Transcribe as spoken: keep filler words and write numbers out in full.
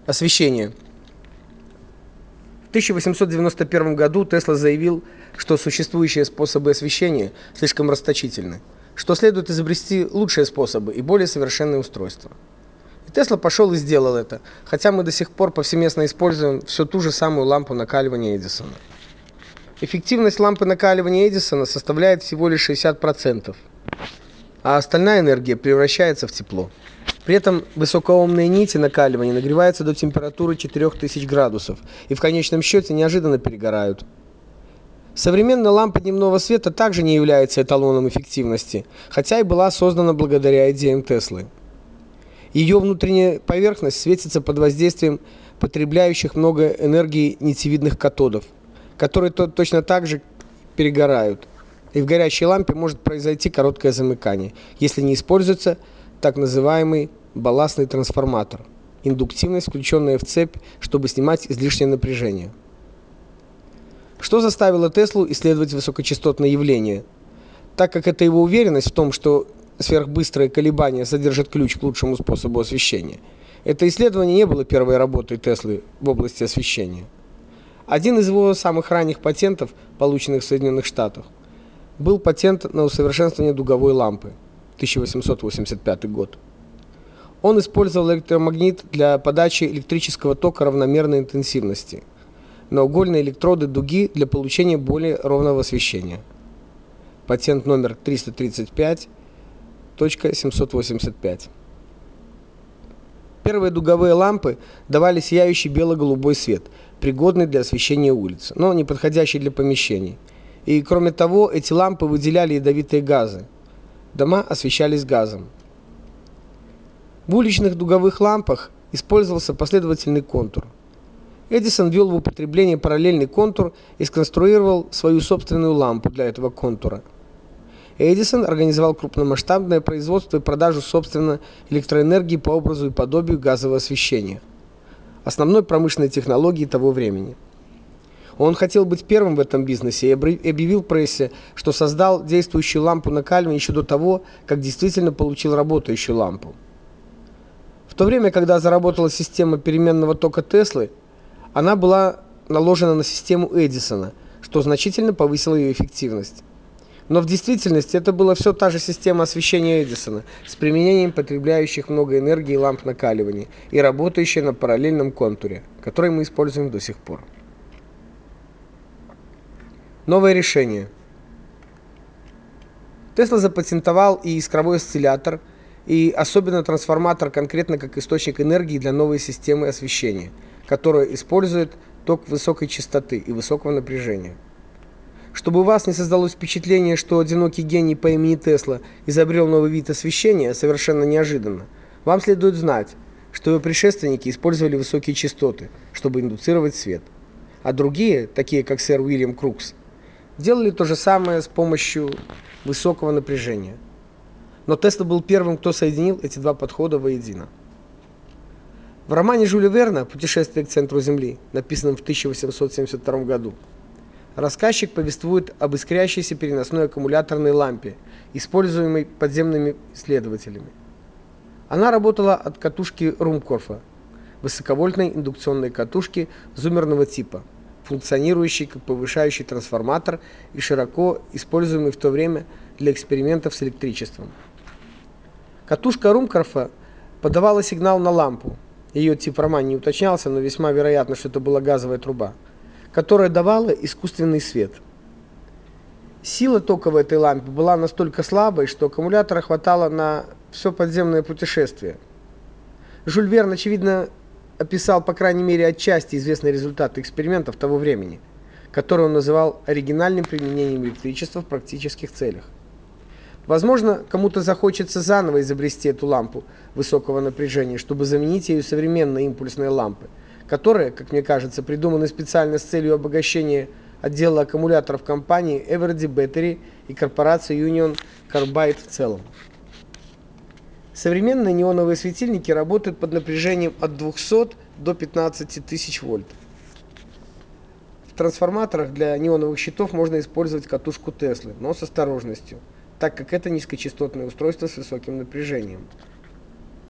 Освещение. В тысяча восемьсот девяносто первом году Тесла заявил, что существующие способы освещения слишком расточительны, что следует изобрести лучшие способы и более совершенные устройства. И Тесла пошел и сделал это, хотя мы до сих пор повсеместно используем всю ту же самую лампу накаливания Эдисона. Эффективность лампы накаливания Эдисона составляет всего лишь шестьдесят процентов, а остальная энергия превращается в тепло. При этом высокоомные нити накаливания нагреваются до температуры четырёх тысяч градусов и в конечном счете неожиданно перегорают. Современная лампа дневного света также не является эталоном эффективности, хотя и была создана благодаря идеям Теслы. Ее внутренняя поверхность светится под воздействием потребляющих много энергии нитевидных катодов, которые то, точно так же перегорают. И в горящей лампе может произойти короткое замыкание, если не используется так называемый балластный трансформатор, индуктивность, включенная в цепь, чтобы снимать излишнее напряжение. Что заставило Теслу исследовать высокочастотные явления? Так как это его уверенность в том, что сверхбыстрые колебания содержат ключ к лучшему способу освещения. Это исследование не было первой работой Теслы в области освещения. Один из его самых ранних патентов, полученных в Соединенных Штатах, был патент на усовершенствование дуговой лампы, тысяча восемьсот восемьдесят пятый год. Он использовал электромагнит для подачи электрического тока равномерной интенсивности на угольные электроды дуги для получения более ровного освещения. Патент номер триста тридцать пять семьсот восемьдесят пять. Первые дуговые лампы давали сияющий бело-голубой свет, пригодный для освещения улиц, но не подходящий для помещений. И кроме того, эти лампы выделяли ядовитые газы. Дома освещались газом. В уличных дуговых лампах использовался последовательный контур. Эдисон ввел в употребление параллельный контур и сконструировал свою собственную лампу для этого контура. Эдисон организовал крупномасштабное производство и продажу собственной электроэнергии по образу и подобию газового освещения, основной промышленной технологии того времени. Он хотел быть первым в этом бизнесе и объявил прессе, что создал действующую лампу накаливания еще до того, как действительно получил работающую лампу. В то время, когда заработала система переменного тока Теслы, она была наложена на систему Эдисона, что значительно повысило ее эффективность. Но в действительности это была все та же система освещения Эдисона с применением потребляющих много энергии ламп накаливания и работающая на параллельном контуре, который мы используем до сих пор. Новое решение. Тесла запатентовал и искровой осциллятор, и особенно трансформатор конкретно как источник энергии для новой системы освещения, которая использует ток высокой частоты и высокого напряжения. Чтобы у вас не создалось впечатление, что одинокий гений по имени Тесла изобрел новый вид освещения совершенно неожиданно, вам следует знать, что его предшественники использовали высокие частоты, чтобы индуцировать свет, а другие, такие как сэр Уильям Крукс, делали то же самое с помощью высокого напряжения. Но Тесла был первым, кто соединил эти два подхода воедино. В романе Жюля Верна «Путешествие к центру Земли», написанном в тысяча восемьсот семьдесят втором году, рассказчик повествует об искрящейся переносной аккумуляторной лампе, используемой подземными исследователями. Она работала от катушки Румкорфа, высоковольтной индукционной катушки зумерного типа, функционирующей как повышающий трансформатор и широко используемый в то время для экспериментов с электричеством. Катушка Румкорфа подавала сигнал на лампу. Ее тип в романе не уточнялся, но весьма вероятно, что это была газовая труба, которая давала искусственный свет. Сила тока в этой лампе была настолько слабой, что аккумулятора хватало на все подземное путешествие. Жюль Верн, очевидно, описал, по крайней мере, отчасти известные результаты экспериментов того времени, которые он называл оригинальным применением электричества в практических целях. Возможно, кому-то захочется заново изобрести эту лампу высокого напряжения, чтобы заменить ею современные импульсные лампы, которые, как мне кажется, придуманы специально с целью обогащения отдела аккумуляторов компании Eveready Battery и корпорации Union Carbide в целом. Современные неоновые светильники работают под напряжением от двухсот до пятнадцати тысяч вольт. В трансформаторах для неоновых щитов можно использовать катушку Теслы, но с осторожностью, так как это низкочастотное устройство с высоким напряжением.